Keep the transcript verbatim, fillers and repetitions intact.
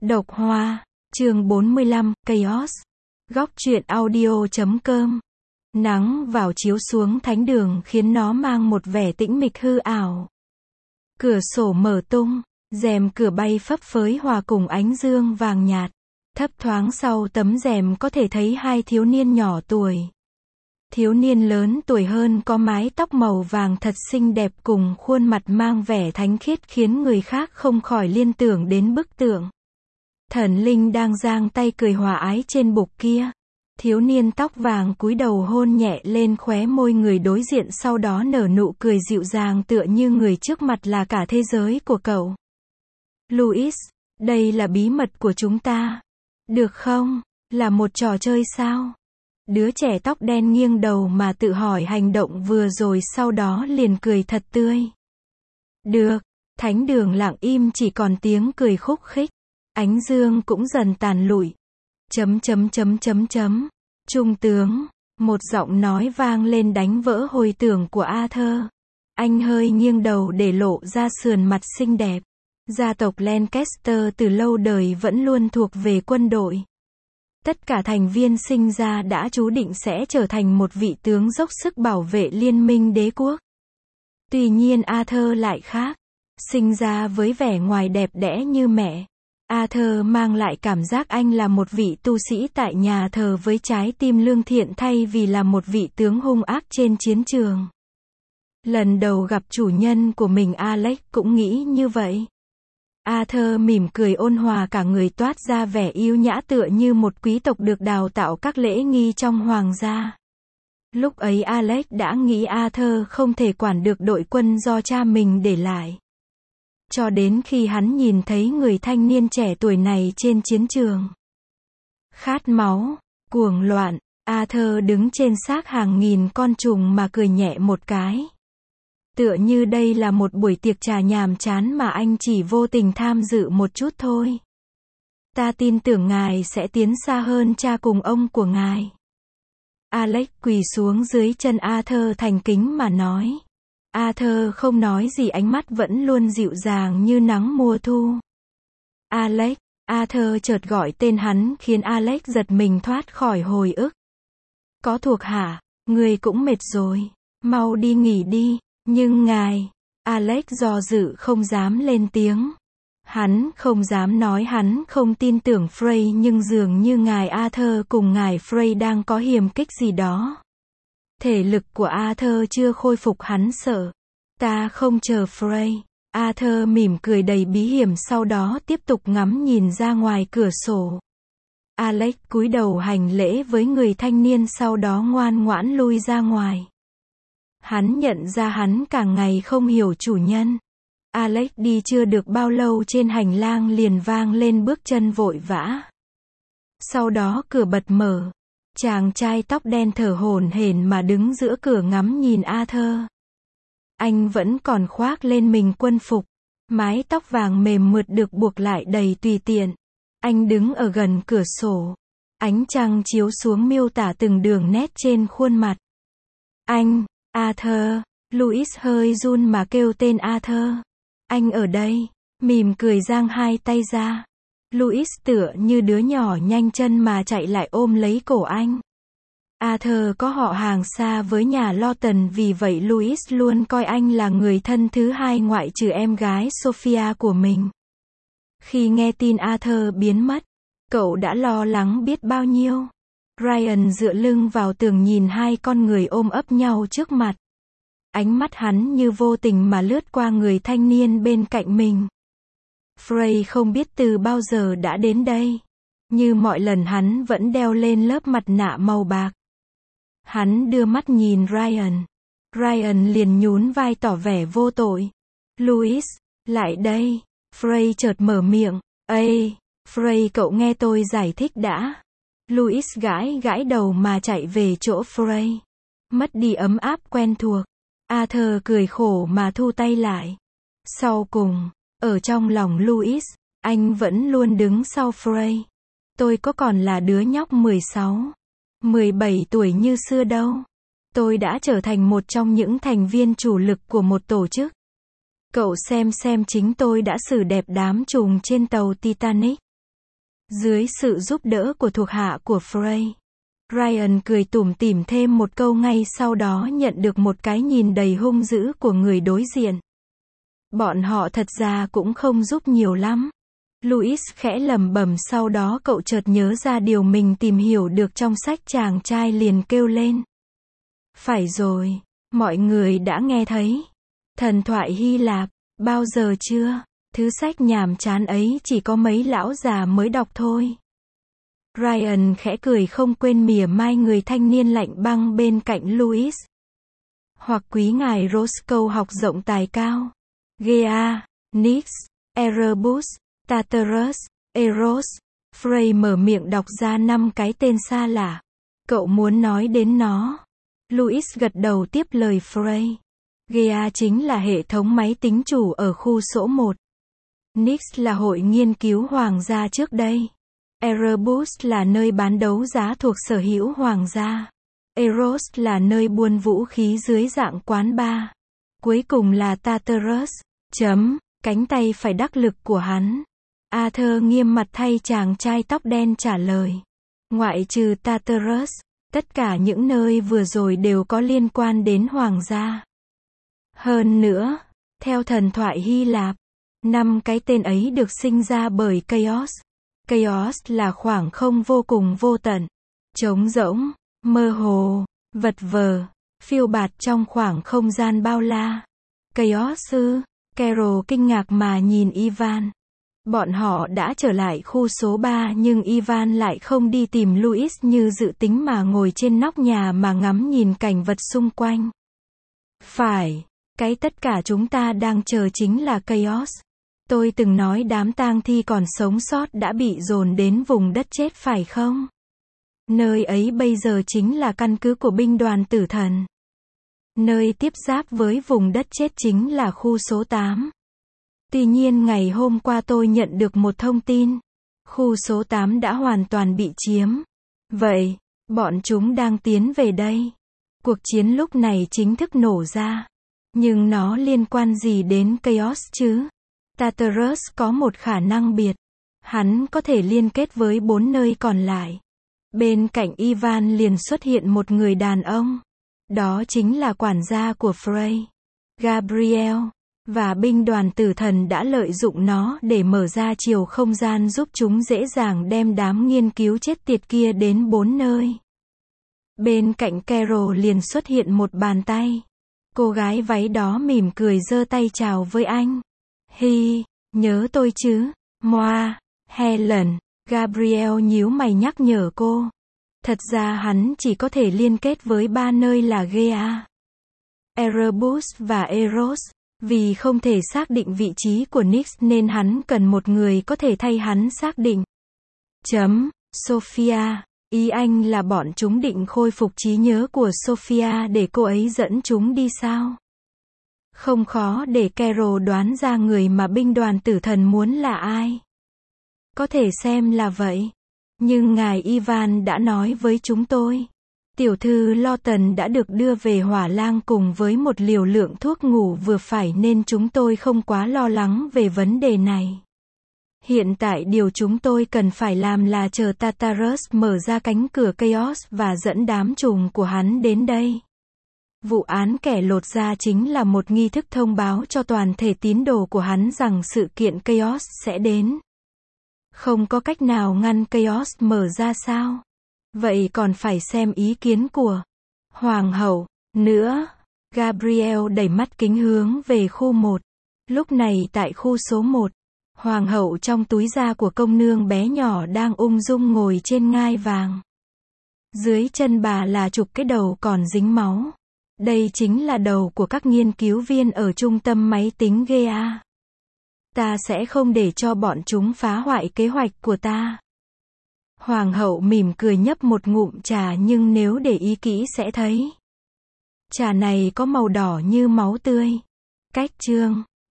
Độc Hoa, chương bốn mươi lăm, Chaos. Góc truyện audio chấm com. Nắng vào chiếu xuống thánh đường khiến nó mang một vẻ tĩnh mịch hư ảo. Cửa sổ mở tung, rèm cửa bay phấp phới hòa cùng ánh dương vàng nhạt. Thấp thoáng sau tấm rèm có thể thấy hai thiếu niên nhỏ tuổi. Thiếu niên lớn tuổi hơn có mái tóc màu vàng thật xinh đẹp cùng khuôn mặt mang vẻ thánh khiết khiến người khác không khỏi liên tưởng đến bức tượng thần linh đang giang tay cười hòa ái trên bục kia. Thiếu niên tóc vàng cúi đầu hôn nhẹ lên khóe môi người đối diện, sau đó nở nụ cười dịu dàng tựa như người trước mặt là cả thế giới của cậu. Louis, đây là bí mật của chúng ta. Được không? Là một trò chơi sao? Đứa trẻ tóc đen nghiêng đầu mà tự hỏi hành động vừa rồi, sau đó liền cười thật tươi. Được. Thánh đường lặng im, chỉ còn tiếng cười khúc khích. Ánh dương cũng dần tàn lụi. Chấm chấm chấm chấm chấm. Trung tướng. Một giọng nói vang lên đánh vỡ hồi tưởng của Arthur. Anh hơi nghiêng đầu để lộ ra sườn mặt xinh đẹp. Gia tộc Lancaster từ lâu đời vẫn luôn thuộc về quân đội. Tất cả thành viên sinh ra đã chú định sẽ trở thành một vị tướng dốc sức bảo vệ liên minh đế quốc. Tuy nhiên Arthur lại khác. Sinh ra với vẻ ngoài đẹp đẽ như mẹ, Arthur mang lại cảm giác anh là một vị tu sĩ tại nhà thờ với trái tim lương thiện thay vì là một vị tướng hung ác trên chiến trường. Lần đầu gặp chủ nhân của mình, Alex cũng nghĩ như vậy. Arthur mỉm cười ôn hòa, cả người toát ra vẻ yêu nhã tựa như một quý tộc được đào tạo các lễ nghi trong hoàng gia. Lúc ấy Alex đã nghĩ Arthur không thể quản được đội quân do cha mình để lại. Cho đến khi hắn nhìn thấy người thanh niên trẻ tuổi này trên chiến trường. Khát máu, cuồng loạn, Arthur đứng trên xác hàng nghìn con trùng mà cười nhẹ một cái. Tựa như đây là một buổi tiệc trà nhàm chán mà anh chỉ vô tình tham dự một chút thôi. Ta tin tưởng ngài sẽ tiến xa hơn cha cùng ông của ngài. Alex quỳ xuống dưới chân Arthur thành kính mà nói. Arthur không nói gì, ánh mắt vẫn luôn dịu dàng như nắng mùa thu. Alex, Arthur chợt gọi tên hắn khiến Alex giật mình thoát khỏi hồi ức. Có thuộc hạ, người cũng mệt rồi, mau đi nghỉ đi. Nhưng ngài, Alex do dự không dám lên tiếng. Hắn không dám nói hắn không tin tưởng Frey, nhưng dường như ngài Arthur cùng ngài Frey đang có hiềm khích gì đó. Thể lực của Arthur chưa khôi phục, hắn sợ. Ta không chờ Frey. Arthur mỉm cười đầy bí hiểm, sau đó tiếp tục ngắm nhìn ra ngoài cửa sổ. Alex cúi đầu hành lễ với người thanh niên, sau đó ngoan ngoãn lui ra ngoài. Hắn nhận ra hắn càng ngày không hiểu chủ nhân. Alex đi chưa được bao lâu, trên hành lang liền vang lên bước chân vội vã. Sau đó cửa bật mở. Chàng trai tóc đen thở hổn hển mà đứng giữa cửa ngắm nhìn Arthur. Anh vẫn còn khoác lên mình quân phục. Mái tóc vàng mềm mượt được buộc lại đầy tùy tiện. Anh đứng ở gần cửa sổ. Ánh trăng chiếu xuống miêu tả từng đường nét trên khuôn mặt. Anh, Arthur. Louis hơi run mà kêu tên Arthur. Anh ở đây. Mỉm cười giang hai tay ra. Louis tựa như đứa nhỏ nhanh chân mà chạy lại ôm lấy cổ anh. Arthur có họ hàng xa với nhà Lawton, vì vậy Louis luôn coi anh là người thân thứ hai ngoại trừ em gái Sophia của mình. Khi nghe tin Arthur biến mất, cậu đã lo lắng biết bao nhiêu. Ryan dựa lưng vào tường nhìn hai con người ôm ấp nhau trước mặt. Ánh mắt hắn như vô tình mà lướt qua người thanh niên bên cạnh mình. Frey không biết từ bao giờ đã đến đây. Như mọi lần hắn vẫn đeo lên lớp mặt nạ màu bạc. Hắn đưa mắt nhìn Ryan. Ryan liền nhún vai tỏ vẻ vô tội. Louis, lại đây. Frey chợt mở miệng. Ê, Frey, cậu nghe tôi giải thích đã. Louis gãi gãi đầu mà chạy về chỗ Frey. Mất đi ấm áp quen thuộc. Arthur cười khổ mà thu tay lại. Sau cùng, ở trong lòng Louis, anh vẫn luôn đứng sau Frey. Tôi có còn là đứa nhóc mười sáu, mười bảy tuổi như xưa đâu. Tôi đã trở thành một trong những thành viên chủ lực của một tổ chức. Cậu xem xem chính tôi đã xử đẹp đám trùng trên tàu Titanic. Dưới sự giúp đỡ của thuộc hạ của Frey, Ryan cười tủm tỉm thêm một câu ngay sau đó nhận được một cái nhìn đầy hung dữ của người đối diện. Bọn họ thật ra cũng không giúp nhiều lắm. Louis khẽ lẩm bẩm, sau đó cậu chợt nhớ ra điều mình tìm hiểu được trong sách, chàng trai liền kêu lên. Phải rồi, mọi người đã nghe thấy. Thần thoại Hy Lạp, bao giờ chưa? Thứ sách nhàm chán ấy chỉ có mấy lão già mới đọc thôi. Ryan khẽ cười không quên mỉa mai người thanh niên lạnh băng bên cạnh Louis. Hoặc quý ngài Roscoe học rộng tài cao. Gea, Nyx, Erebus, Tartarus, Eros. Frey mở miệng đọc ra năm cái tên xa lạ. Cậu muốn nói đến nó? Louis gật đầu tiếp lời Frey. Gea chính là hệ thống máy tính chủ ở khu số một. Nyx là hội nghiên cứu hoàng gia trước đây. Erebus là nơi bán đấu giá thuộc sở hữu hoàng gia. Eros là nơi buôn vũ khí dưới dạng quán bar. Cuối cùng là Tartarus. Chấm, cánh tay phải đắc lực của hắn. Arthur nghiêm mặt thay chàng trai tóc đen trả lời. Ngoại trừ Tartarus, tất cả những nơi vừa rồi đều có liên quan đến hoàng gia. Hơn nữa, theo thần thoại Hy Lạp, năm cái tên ấy được sinh ra bởi Chaos. Chaos là khoảng không vô cùng vô tận, trống rỗng, mơ hồ, vật vờ, phiêu bạt trong khoảng không gian bao la. Chaos ư? Carol kinh ngạc mà nhìn Ivan. Bọn họ đã trở lại khu số ba nhưng Ivan lại không đi tìm Louis như dự tính mà ngồi trên nóc nhà mà ngắm nhìn cảnh vật xung quanh. Phải, cái tất cả chúng ta đang chờ chính là Chaos. Tôi từng nói đám tang thi còn sống sót đã bị dồn đến vùng đất chết phải không? Nơi ấy bây giờ chính là căn cứ của binh đoàn tử thần. Nơi tiếp giáp với vùng đất chết chính là khu số tám. Tuy nhiên ngày hôm qua tôi nhận được một thông tin. Khu số tám đã hoàn toàn bị chiếm. Vậy, bọn chúng đang tiến về đây. Cuộc chiến lúc này chính thức nổ ra. Nhưng nó liên quan gì đến Chaos chứ? Tartarus có một khả năng biệt. Hắn có thể liên kết với bốn nơi còn lại. Bên cạnh Ivan liền xuất hiện một người đàn ông. Đó chính là quản gia của Frey, Gabriel. Và binh đoàn tử thần đã lợi dụng nó để mở ra chiều không gian giúp chúng dễ dàng đem đám nghiên cứu chết tiệt kia đến bốn nơi. Bên cạnh Carol liền xuất hiện một bàn tay. Cô gái váy đó mỉm cười giơ tay chào với anh. Hi, nhớ tôi chứ? Moa, Helen. Gabriel nhíu mày nhắc nhở cô. Thật ra hắn chỉ có thể liên kết với ba nơi là Gea, Erebus và Eros. Vì không thể xác định vị trí của Nyx nên hắn cần một người có thể thay hắn xác định. Chấm, Sophia. Ý anh là bọn chúng định khôi phục trí nhớ của Sophia để cô ấy dẫn chúng đi sao? Không khó để Carol đoán ra người mà binh đoàn tử thần muốn là ai. Có thể xem là vậy. Nhưng ngài Ivan đã nói với chúng tôi. Tiểu thư Lawton đã được đưa về hỏa lang cùng với một liều lượng thuốc ngủ vừa phải nên chúng tôi không quá lo lắng về vấn đề này. Hiện tại điều chúng tôi cần phải làm là chờ Tartarus mở ra cánh cửa Chaos và dẫn đám trùng của hắn đến đây. Vụ án kẻ lột da chính là một nghi thức thông báo cho toàn thể tín đồ của hắn rằng sự kiện Chaos sẽ đến. Không có cách nào ngăn Chaos mở ra sao? Vậy còn phải xem ý kiến của Hoàng hậu nữa. Gabriel đẩy mắt kính hướng về khu một. Lúc này tại khu số một, Hoàng hậu trong túi da của công nương bé nhỏ đang ung dung ngồi trên ngai vàng. Dưới chân bà là chục cái đầu còn dính máu. Đây chính là đầu của các nghiên cứu viên ở trung tâm máy tính Gea. Ta sẽ không để cho bọn chúng phá hoại kế hoạch của ta. Hoàng hậu mỉm cười nhấp một ngụm trà nhưng nếu để ý kỹ sẽ thấy. Trà này có màu đỏ như máu tươi. Cách chương